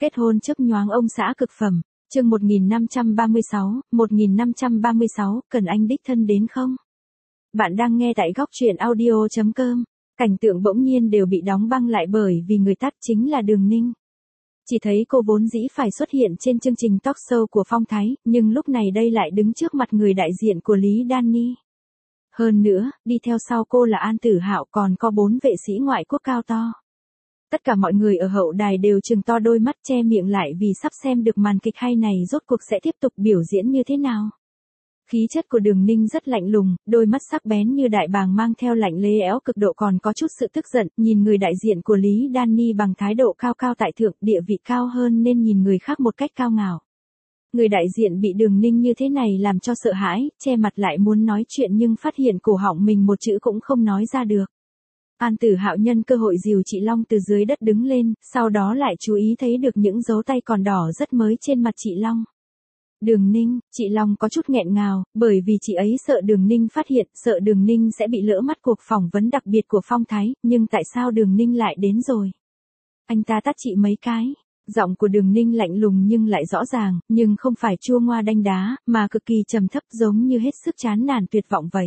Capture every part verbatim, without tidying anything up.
Kết hôn chớp nhoáng ông xã cực phẩm, chương một nghìn năm trăm ba mươi sáu, một nghìn năm trăm ba mươi sáu, cần anh đích thân đến không? Bạn đang nghe tại góc truyện audio chấm com. Cảnh tượng bỗng nhiên đều bị đóng băng lại bởi vì người tắt chính là Đường Ninh. Chỉ thấy cô vốn dĩ phải xuất hiện trên chương trình talk show của Phong Thái, nhưng lúc này đây lại đứng trước mặt người đại diện của Lý Dani. Hơn nữa, đi theo sau cô là An Tử Hạo, còn có bốn vệ sĩ ngoại quốc cao to. Tất cả mọi người ở hậu đài đều trừng to đôi mắt che miệng lại vì sắp xem được màn kịch hay này rốt cuộc sẽ tiếp tục biểu diễn như thế nào. Khí chất của Đường Ninh rất lạnh lùng, đôi mắt sắc bén như đại bàng mang theo lạnh lẽo éo cực độ, còn có chút sự tức giận, nhìn người đại diện của Lý Dani bằng thái độ cao cao tại thượng, địa vị cao hơn nên nhìn người khác một cách cao ngạo. Người đại diện bị Đường Ninh như thế này làm cho sợ hãi, che mặt lại muốn nói chuyện nhưng phát hiện cổ họng mình một chữ cũng không nói ra được. An Tử Hạo nhân cơ hội dìu chị Long từ dưới đất đứng lên, sau đó lại chú ý thấy được những dấu tay còn đỏ rất mới trên mặt chị Long. Đường Ninh, chị Long có chút nghẹn ngào, bởi vì chị ấy sợ Đường Ninh phát hiện, sợ Đường Ninh sẽ bị lỡ mắt cuộc phỏng vấn đặc biệt của Phong Thái, nhưng tại sao Đường Ninh lại đến rồi? Anh ta tát chị mấy cái. Giọng của Đường Ninh lạnh lùng nhưng lại rõ ràng, nhưng không phải chua ngoa đanh đá, mà cực kỳ trầm thấp giống như hết sức chán nản tuyệt vọng vậy.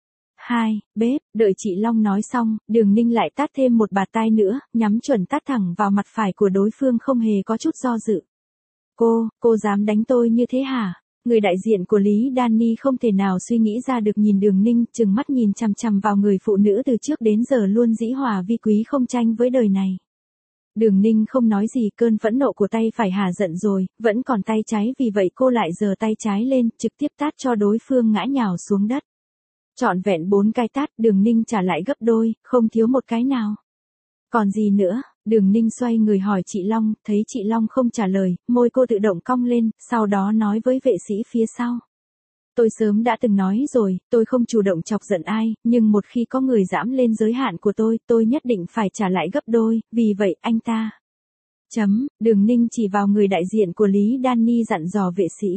Hai, bếp, đợi chị Long nói xong, Đường Ninh lại tát thêm một bạt tai nữa, nhắm chuẩn tát thẳng vào mặt phải của đối phương không hề có chút do dự. Cô, cô dám đánh tôi như thế hả? Người đại diện của Lý Dani không thể nào suy nghĩ ra được, nhìn Đường Ninh, trừng mắt nhìn chằm chằm vào người phụ nữ từ trước đến giờ luôn dĩ hòa vi quý không tranh với đời này. Đường Ninh không nói gì, cơn phẫn nộ của tay phải hả giận rồi, vẫn còn tay trái, vì vậy cô lại giơ tay trái lên, trực tiếp tát cho đối phương ngã nhào xuống đất. Trọn vẹn bốn cái tát, Đường Ninh trả lại gấp đôi, không thiếu một cái nào. Còn gì nữa? Đường Ninh xoay người hỏi chị Long, thấy chị Long không trả lời, môi cô tự động cong lên, sau đó nói với vệ sĩ phía sau. Tôi sớm đã từng nói rồi, tôi không chủ động chọc giận ai, nhưng một khi có người dẫm lên giới hạn của tôi, tôi nhất định phải trả lại gấp đôi, vì vậy anh ta. Chấm, Đường Ninh chỉ vào người đại diện của Lý Dani dặn dò vệ sĩ.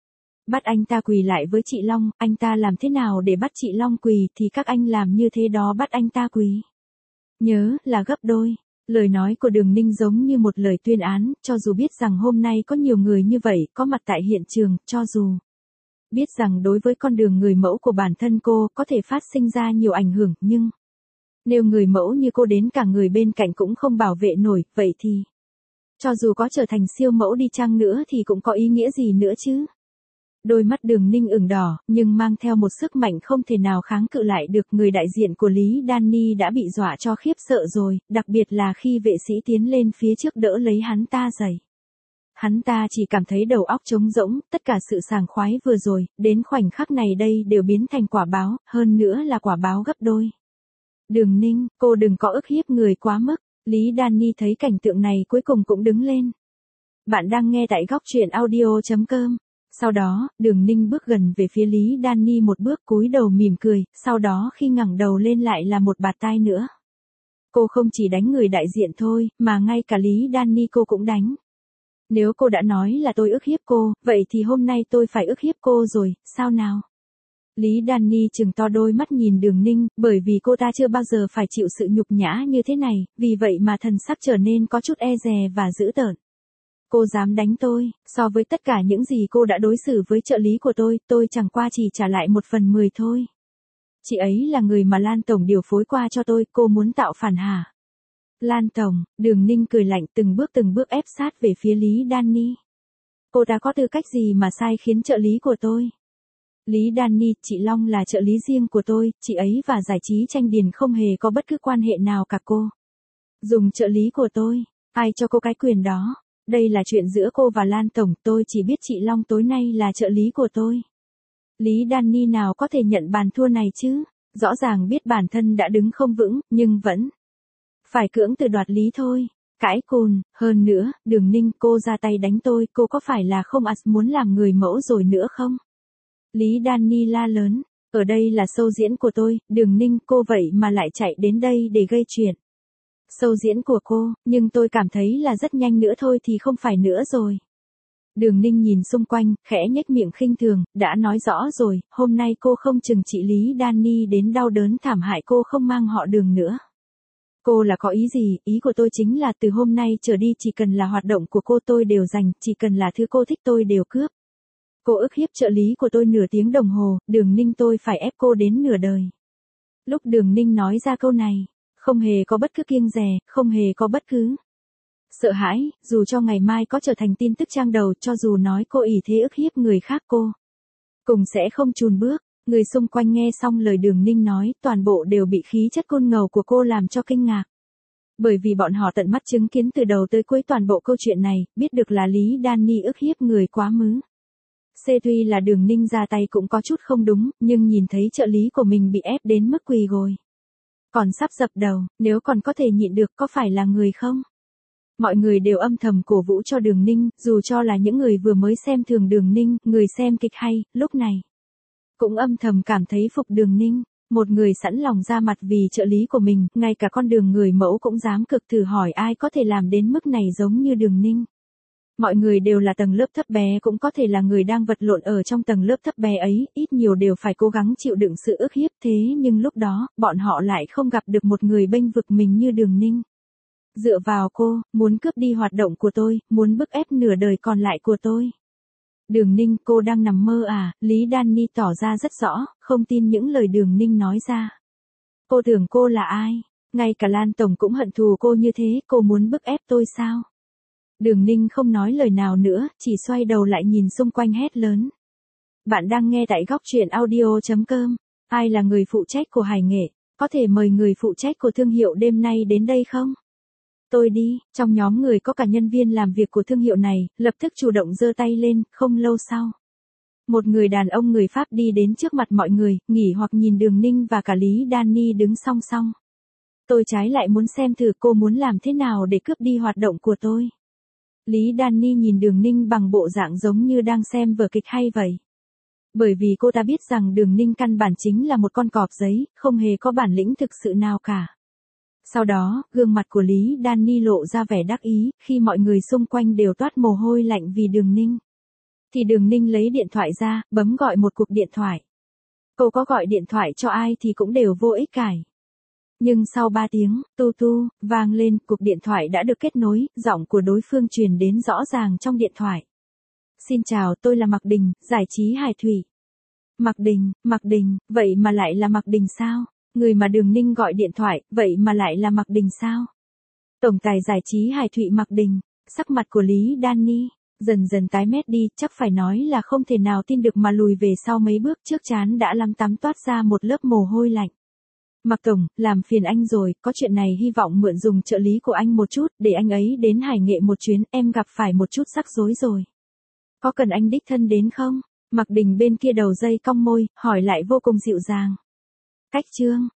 Bắt anh ta quỳ lại với chị Long, anh ta làm thế nào để bắt chị Long quỳ thì các anh làm như thế đó, bắt anh ta quỳ. Nhớ là gấp đôi. Lời nói của Đường Ninh giống như một lời tuyên án, cho dù biết rằng hôm nay có nhiều người như vậy có mặt tại hiện trường, cho dù biết rằng đối với con đường người mẫu của bản thân cô có thể phát sinh ra nhiều ảnh hưởng, nhưng nếu người mẫu như cô đến cả người bên cạnh cũng không bảo vệ nổi, vậy thì cho dù có trở thành siêu mẫu đi chăng nữa thì cũng có ý nghĩa gì nữa chứ? Đôi mắt Đường Ninh ửng đỏ, nhưng mang theo một sức mạnh không thể nào kháng cự lại được. Người đại diện của Lý Dani đã bị dọa cho khiếp sợ rồi, đặc biệt là khi vệ sĩ tiến lên phía trước đỡ lấy hắn ta giày. Hắn ta chỉ cảm thấy đầu óc trống rỗng, tất cả sự sảng khoái vừa rồi, đến khoảnh khắc này đây đều biến thành quả báo, hơn nữa là quả báo gấp đôi. Đường Ninh, cô đừng có ức hiếp người quá mức. Lý Dani thấy cảnh tượng này cuối cùng cũng đứng lên. Bạn đang nghe tại góc truyện audio chấm com. Sau đó, Đường Ninh bước gần về phía Lý Dani một bước, cúi đầu mỉm cười, sau đó khi ngẩng đầu lên lại là một bạt tai nữa. Cô không chỉ đánh người đại diện thôi, mà ngay cả Lý Dani cô cũng đánh. Nếu cô đã nói là tôi ức hiếp cô, vậy thì hôm nay tôi phải ức hiếp cô rồi, sao nào? Lý Dani trừng to đôi mắt nhìn Đường Ninh, bởi vì cô ta chưa bao giờ phải chịu sự nhục nhã như thế này, vì vậy mà thần sắc trở nên có chút e dè và dữ tợn. Cô dám đánh tôi, so với tất cả những gì cô đã đối xử với trợ lý của tôi, tôi chẳng qua chỉ trả lại một phần mười thôi. Chị ấy là người mà Lan Tổng điều phối qua cho tôi, cô muốn tạo phản hả? Lan Tổng, Đường Ninh cười lạnh, từng bước từng bước ép sát về phía Lý Dani. Cô ta có tư cách gì mà sai khiến trợ lý của tôi? Lý Dani, chị Long là trợ lý riêng của tôi, chị ấy và giải trí Tranh Điền không hề có bất cứ quan hệ nào cả cô. Dùng trợ lý của tôi, ai cho cô cái quyền đó? Đây là chuyện giữa cô và Lan Tổng, tôi chỉ biết chị Long tối nay là trợ lý của tôi. Lý Dani nào có thể nhận bàn thua này chứ? Rõ ràng biết bản thân đã đứng không vững, nhưng vẫn phải cưỡng từ đoạt lý thôi. Cãi cùn, hơn nữa, Đường Ninh, cô ra tay đánh tôi, cô có phải là không as muốn làm người mẫu rồi nữa không? Lý Dani la lớn, ở đây là show diễn của tôi, Đường Ninh, cô vậy mà lại chạy đến đây để gây chuyện. Show diễn của cô, nhưng tôi cảm thấy là rất nhanh nữa thôi thì không phải nữa rồi. Đường Ninh nhìn xung quanh, khẽ nhếch miệng khinh thường, đã nói rõ rồi, hôm nay cô không chừng chị Lý Dani đến đau đớn thảm hại cô không mang họ Đường nữa. Cô là có ý gì? Ý của tôi chính là từ hôm nay trở đi chỉ cần là hoạt động của cô tôi đều dành, chỉ cần là thứ cô thích tôi đều cướp. Cô ức hiếp trợ lý của tôi nửa tiếng đồng hồ, Đường Ninh tôi phải ép cô đến nửa đời. Lúc Đường Ninh nói ra câu này, không hề có bất cứ kiêng dè, không hề có bất cứ sợ hãi, dù cho ngày mai có trở thành tin tức trang đầu, cho dù nói cô ỷ thế ức hiếp người khác cô cùng sẽ không chùn bước. Người xung quanh nghe xong lời Đường Ninh nói, toàn bộ đều bị khí chất côn ngầu của cô làm cho kinh ngạc. Bởi vì bọn họ tận mắt chứng kiến từ đầu tới cuối toàn bộ câu chuyện này, biết được là Lý Danny ức hiếp người quá mứ. C tuy là Đường Ninh ra tay cũng có chút không đúng, nhưng nhìn thấy trợ lý của mình bị ép đến mức quỳ gối, còn sắp dập đầu, nếu còn có thể nhịn được có phải là người không? Mọi người đều âm thầm cổ vũ cho Đường Ninh, dù cho là những người vừa mới xem thường Đường Ninh, người xem kịch hay, lúc này cũng âm thầm cảm thấy phục Đường Ninh. Một người sẵn lòng ra mặt vì trợ lý của mình, ngay cả con Đường người mẫu cũng dám cực thử hỏi ai có thể làm đến mức này giống như Đường Ninh. Mọi người đều là tầng lớp thấp bé, cũng có thể là người đang vật lộn ở trong tầng lớp thấp bé ấy, ít nhiều đều phải cố gắng chịu đựng sự ức hiếp, thế nhưng lúc đó, bọn họ lại không gặp được một người bênh vực mình như Đường Ninh. Dựa vào cô, muốn cướp đi hoạt động của tôi, muốn bức ép nửa đời còn lại của tôi. Đường Ninh, cô đang nằm mơ à? Lý Danny tỏ ra rất rõ, không tin những lời Đường Ninh nói ra. Cô tưởng cô là ai? Ngay cả Lan Tổng cũng hận thù cô như thế, cô muốn bức ép tôi sao? Đường Ninh không nói lời nào nữa, chỉ xoay đầu lại nhìn xung quanh hét lớn. Bạn đang nghe tại góc truyện audio chấm com. Ai là người phụ trách của Hải Nghệ? Có thể mời người phụ trách của thương hiệu đêm nay đến đây không? Tôi đi. Trong nhóm người có cả nhân viên làm việc của thương hiệu này, lập tức chủ động giơ tay lên. Không lâu sau, một người đàn ông người Pháp đi đến trước mặt mọi người, nghỉ hoặc nhìn Đường Ninh và cả Lý Danny đứng song song. Tôi trái lại muốn xem thử cô muốn làm thế nào để cướp đi hoạt động của tôi. Lý Danny nhìn Đường Ninh bằng bộ dạng giống như đang xem vở kịch hay vậy. Bởi vì cô ta biết rằng Đường Ninh căn bản chính là một con cọp giấy, không hề có bản lĩnh thực sự nào cả. Sau đó, gương mặt của Lý Danny lộ ra vẻ đắc ý, khi mọi người xung quanh đều toát mồ hôi lạnh vì Đường Ninh. Thì Đường Ninh lấy điện thoại ra, bấm gọi một cuộc điện thoại. Cô có gọi điện thoại cho ai thì cũng đều vô ích cải. Nhưng sau ba tiếng, tu tu, vang lên, cuộc điện thoại đã được kết nối, giọng của đối phương truyền đến rõ ràng trong điện thoại. Xin chào, tôi là Mạc Đình, giải trí Hải Thủy. Mạc Đình, Mạc Đình, vậy mà lại là Mạc Đình sao? Người mà Đường Ninh gọi điện thoại, vậy mà lại là Mạc Đình sao? Tổng tài giải trí Hải Thụy Mạc Đình, sắc mặt của Lý Danny dần dần tái mét đi, chắc phải nói là không thể nào tin được mà lùi về sau mấy bước, trước trán đã lăm tắm toát ra một lớp mồ hôi lạnh. Mạc Tổng, làm phiền anh rồi, có chuyện này hy vọng mượn dùng trợ lý của anh một chút, để anh ấy đến Hải Nghệ một chuyến, em gặp phải một chút rắc rối rồi. Có cần anh đích thân đến không? Mạc Đình bên kia đầu dây cong môi, hỏi lại vô cùng dịu dàng. Cách chương